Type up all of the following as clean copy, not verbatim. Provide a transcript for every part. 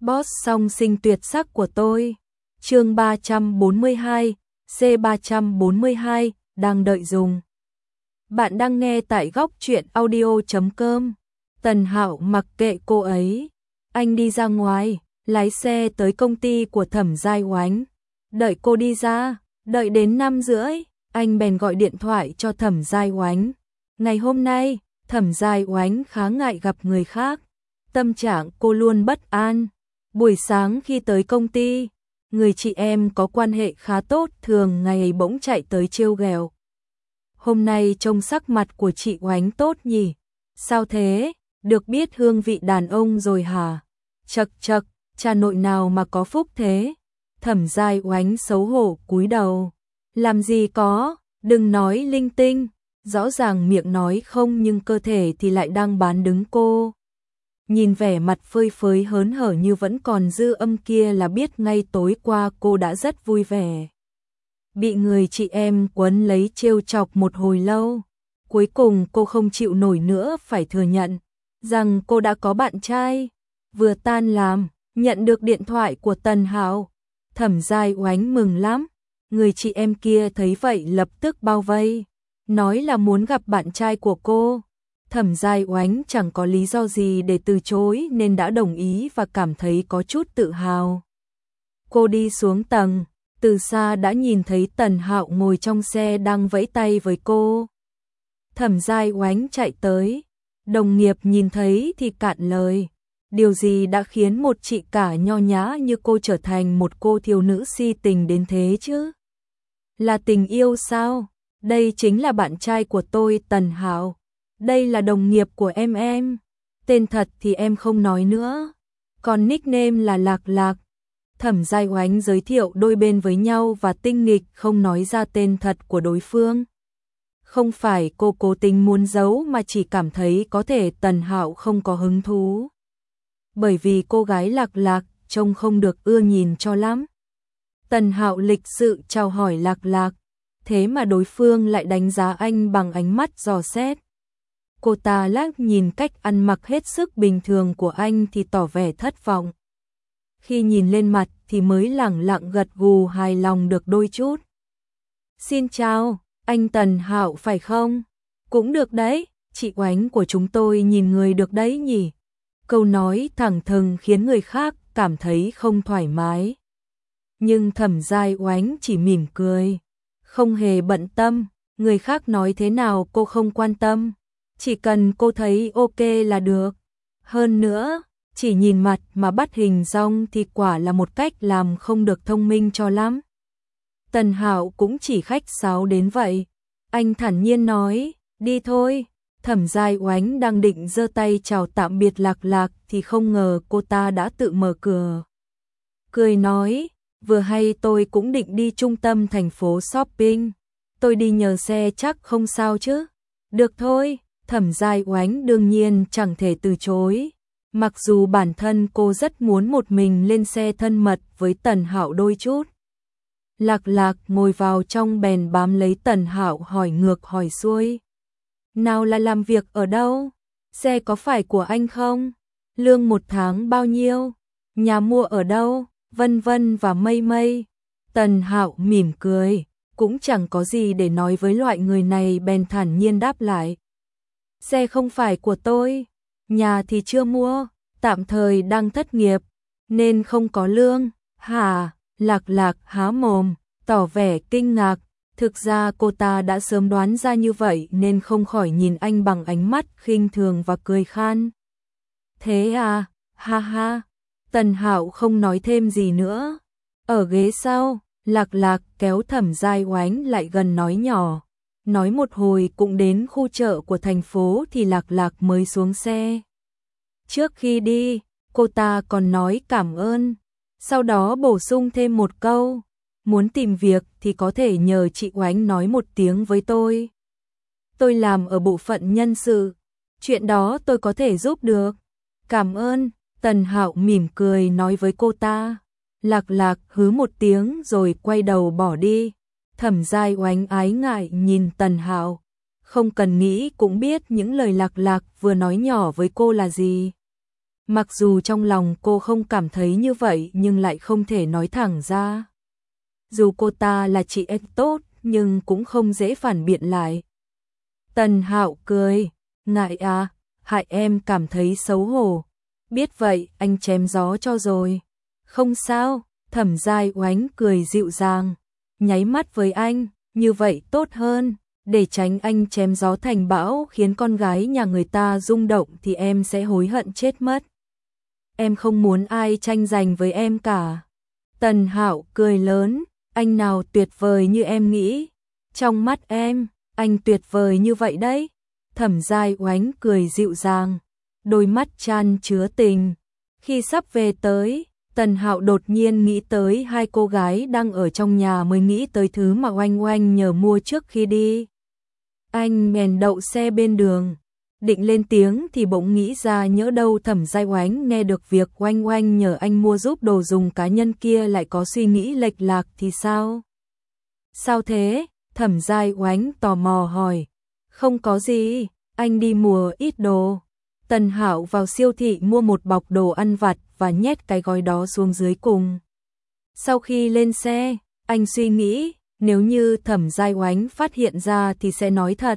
Boss song sinh tuyệt sắc của tôi. Chương 342, C342, đang đợi dùng. Bạn đang nghe tại góc truyện audio.com. Tần Hạo mặc kệ cô ấy. Anh đi ra ngoài, lái xe tới công ty của Thẩm Giai Oánh. Đợi cô đi ra, đợi đến 5:30, anh bèn gọi điện thoại cho Thẩm Giai Oánh. Ngày hôm nay, Thẩm Giai Oánh khá ngại gặp người khác. Tâm trạng cô luôn bất an. Buổi sáng khi tới công ty, người chị em có quan hệ khá tốt thường ngày bỗng chạy tới trêu ghẹo. Hôm nay trông sắc mặt của chị Oánh tốt nhỉ? Sao thế? Được biết hương vị đàn ông rồi hả? Chậc chậc, cha nội nào mà có phúc thế? Thẩm Giai Oánh xấu hổ cúi đầu. Làm gì có, đừng nói linh tinh. Rõ ràng miệng nói không nhưng cơ thể thì lại đang bán đứng cô. Nhìn vẻ mặt phơi phới hớn hở như vẫn còn dư âm kia là biết ngay tối qua cô đã rất vui vẻ. Bị người chị em quấn lấy trêu chọc một hồi lâu. Cuối cùng cô không chịu nổi nữa phải thừa nhận rằng cô đã có bạn trai. Vừa tan làm, nhận được điện thoại của Tần Hạo. Thẩm Giai Oánh mừng lắm. Người chị em kia thấy vậy lập tức bao vây. Nói là muốn gặp bạn trai của cô. Thẩm Giai Oánh chẳng có lý do gì để từ chối nên đã đồng ý và cảm thấy có chút tự hào. Cô đi xuống tầng, từ xa đã nhìn thấy Tần Hạo ngồi trong xe đang vẫy tay với cô. Thẩm Giai Oánh chạy tới, đồng nghiệp nhìn thấy thì cạn lời. Điều gì đã khiến một chị cả nho nhã như cô trở thành một cô thiếu nữ si tình đến thế chứ? Là tình yêu sao? Đây chính là bạn trai của tôi, Tần Hạo. Đây là đồng nghiệp của em. Tên thật thì em không nói nữa. Còn nickname là Lạc Lạc. Thẩm Giai Oánh giới thiệu đôi bên với nhau và tinh nghịch không nói ra tên thật của đối phương. Không phải cô cố tình muốn giấu mà chỉ cảm thấy có thể Tần Hạo không có hứng thú. Bởi vì cô gái Lạc Lạc trông không được ưa nhìn cho lắm. Tần Hạo lịch sự chào hỏi Lạc Lạc. Thế mà đối phương lại đánh giá anh bằng ánh mắt dò xét. Cô ta lác nhìn cách ăn mặc hết sức bình thường của anh thì tỏ vẻ thất vọng. Khi nhìn lên mặt thì mới lẳng lặng gật gù hài lòng được đôi chút. Xin chào, anh Tần Hạo phải không? Cũng được đấy, chị Oánh của chúng tôi nhìn người được đấy nhỉ? Câu nói thẳng thừng khiến người khác cảm thấy không thoải mái. Nhưng Thẩm Giai Oánh chỉ mỉm cười. Không hề bận tâm, người khác nói thế nào cô không quan tâm. Chỉ cần cô thấy ok là được. Hơn nữa, chỉ nhìn mặt mà bắt hình dong thì quả là một cách làm không được thông minh cho lắm. Tần Hạo cũng chỉ khách sáo đến vậy. Anh thản nhiên nói, đi thôi. Thẩm Giai Oánh đang định giơ tay chào tạm biệt Lạc Lạc thì không ngờ cô ta đã tự mở cửa. Cười nói, vừa hay tôi cũng định đi trung tâm thành phố shopping. Tôi đi nhờ xe chắc không sao chứ? Được thôi. Thẩm Giai Oánh đương nhiên chẳng thể từ chối. Mặc dù bản thân cô rất muốn một mình lên xe thân mật với Tần Hạo đôi chút. Lạc Lạc ngồi vào trong bèn bám lấy Tần Hạo hỏi ngược hỏi xuôi. Nào là làm việc ở đâu? Xe có phải của anh không? Lương một tháng bao nhiêu? Nhà mua ở đâu? Vân vân và mây mây. Tần Hạo mỉm cười, cũng chẳng có gì để nói với loại người này bèn thản nhiên đáp lại. Xe không phải của tôi, nhà thì chưa mua, tạm thời đang thất nghiệp, nên không có lương. Hả? Lạc Lạc há mồm, tỏ vẻ kinh ngạc. Thực ra cô ta đã sớm đoán ra như vậy nên không khỏi nhìn anh bằng ánh mắt khinh thường và cười khan. Thế à? Ha ha. Tần Hạo không nói thêm gì nữa. Ở ghế sau, Lạc Lạc kéo Thẩm Giai Oánh lại gần nói nhỏ. Nói một hồi cũng đến khu chợ của thành phố thì Lạc Lạc mới xuống xe. Trước khi đi, cô ta còn nói cảm ơn. Sau đó bổ sung thêm một câu. Muốn tìm việc thì có thể nhờ chị Oánh nói một tiếng với tôi. Tôi làm ở bộ phận nhân sự. Chuyện đó tôi có thể giúp được. Cảm ơn. Tần Hạo mỉm cười nói với cô ta. Lạc Lạc hứ một tiếng rồi quay đầu bỏ đi. Thẩm Giai Oánh ái ngại nhìn Tần Hạo. Không cần nghĩ cũng biết những lời Lạc Lạc vừa nói nhỏ với cô là gì. Mặc dù trong lòng cô không cảm thấy như vậy nhưng lại không thể nói thẳng ra. Dù cô ta là chị em tốt nhưng cũng không dễ phản biện lại. Tần Hạo cười, ngại à, hại em cảm thấy xấu hổ. Biết vậy anh chém gió cho rồi. Không sao, Thẩm Giai Oánh cười dịu dàng, nháy mắt với anh, như vậy tốt hơn. Để tránh anh chém gió thành bão khiến con gái nhà người ta rung động thì em sẽ hối hận chết mất. Em không muốn ai tranh giành với em cả. Tần Hạo cười lớn, anh nào tuyệt vời như em nghĩ. Trong mắt em, anh tuyệt vời như vậy đấy. Thẩm Giai Oánh cười dịu dàng, đôi mắt chan chứa tình. Khi sắp về tới, Tần Hạo đột nhiên nghĩ tới hai cô gái đang ở trong nhà mới nghĩ tới thứ mà Oanh Oanh nhờ mua trước khi đi. Anh bèn đậu xe bên đường, định lên tiếng thì bỗng nghĩ ra nhỡ đâu Thẩm Giai Oánh nghe được việc Oanh Oanh nhờ anh mua giúp đồ dùng cá nhân kia lại có suy nghĩ lệch lạc thì sao? Sao thế? Thẩm Giai Oánh tò mò hỏi. Không có gì, anh đi mua ít đồ. Tần Hạo vào siêu thị mua một bọc đồ ăn vặt và nhét cái gói đó xuống dưới cùng. Sau khi lên xe, anh suy nghĩ, nếu như Thẩm Giai Oánh phát hiện ra thì sẽ nói thật.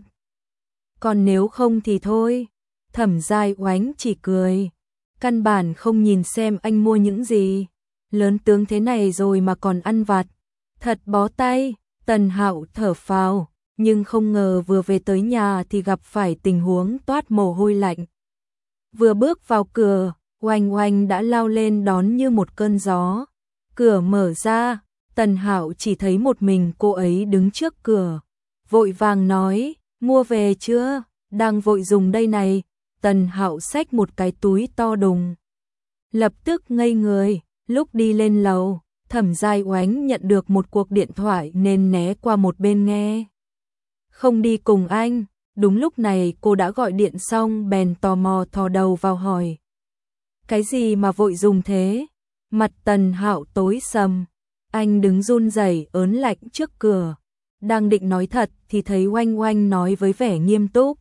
Còn nếu không thì thôi. Thẩm Giai Oánh chỉ cười, căn bản không nhìn xem anh mua những gì. Lớn tướng thế này rồi mà còn ăn vặt. Thật bó tay. Tần Hạo thở phào, nhưng không ngờ vừa về tới nhà thì gặp phải tình huống toát mồ hôi lạnh. Vừa bước vào cửa, Oanh Oanh đã lao lên đón như một cơn gió. Cửa mở ra, Tần Hạo chỉ thấy một mình cô ấy đứng trước cửa. Vội vàng nói, mua về chưa? Đang vội dùng đây này. Tần Hạo xách một cái túi to đùng. Lập tức ngây người, lúc đi lên lầu, Thẩm Giai Oánh nhận được một cuộc điện thoại nên né qua một bên nghe. Không đi cùng anh. Đúng lúc này cô đã gọi điện xong bèn tò mò thò đầu vào hỏi. Cái gì mà vội dùng thế? Mặt Tần Hạo tối sầm. Anh đứng run rẩy ớn lạnh trước cửa. Đang định nói thật thì thấy Oanh Oanh nói với vẻ nghiêm túc.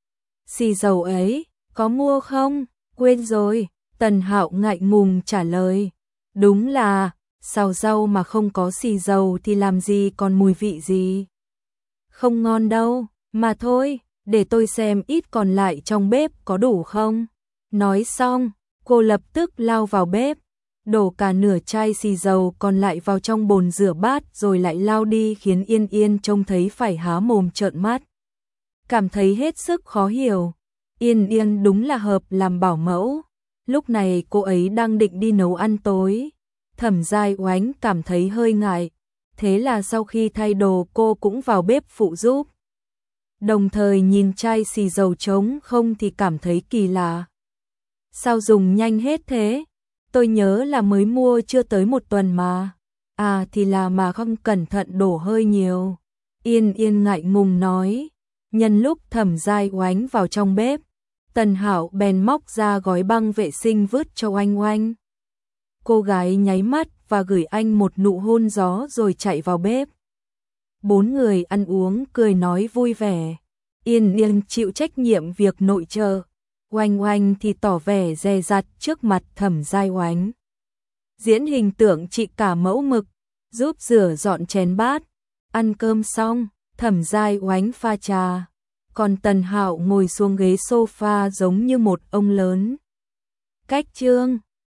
Xì dầu ấy, có mua không? Quên rồi. Tần Hạo ngại ngùng trả lời. Đúng là, xào rau mà không có xì dầu thì làm gì còn mùi vị gì. Không ngon đâu, mà thôi, để tôi xem ít còn lại trong bếp có đủ không. Nói xong, cô lập tức lao vào bếp, đổ cả nửa chai xì dầu còn lại vào trong bồn rửa bát rồi lại lao đi khiến Yên Yên trông thấy phải há mồm trợn mắt. Cảm thấy hết sức khó hiểu, Yên Yên đúng là hợp làm bảo mẫu. Lúc này cô ấy đang định đi nấu ăn tối. Thẩm Giai Oánh cảm thấy hơi ngại, thế là sau khi thay đồ cô cũng vào bếp phụ giúp. Đồng thời nhìn chai xì dầu trống không thì cảm thấy kỳ lạ. Sao dùng nhanh hết thế? Tôi nhớ là mới mua chưa tới một tuần mà. À thì là mà không cẩn thận đổ hơi nhiều. Yên Yên ngại ngùng nói. Nhân lúc Thẩm Giai Oánh vào trong bếp, Tần Hạo bèn móc ra gói băng vệ sinh vứt cho Oanh Oanh. Cô gái nháy mắt và gửi anh một nụ hôn gió rồi chạy vào bếp. Bốn người ăn uống cười nói vui vẻ. Yên Yên chịu trách nhiệm việc nội trợ, Oanh Oanh thì tỏ vẻ dè dặt trước mặt Thẩm Giai Oánh. Diễn hình tượng chị cả mẫu mực, giúp rửa dọn chén bát. Ăn cơm xong, Thẩm Giai Oánh pha trà, còn Tần Hạo ngồi xuống ghế sofa giống như một ông lớn. Cách chương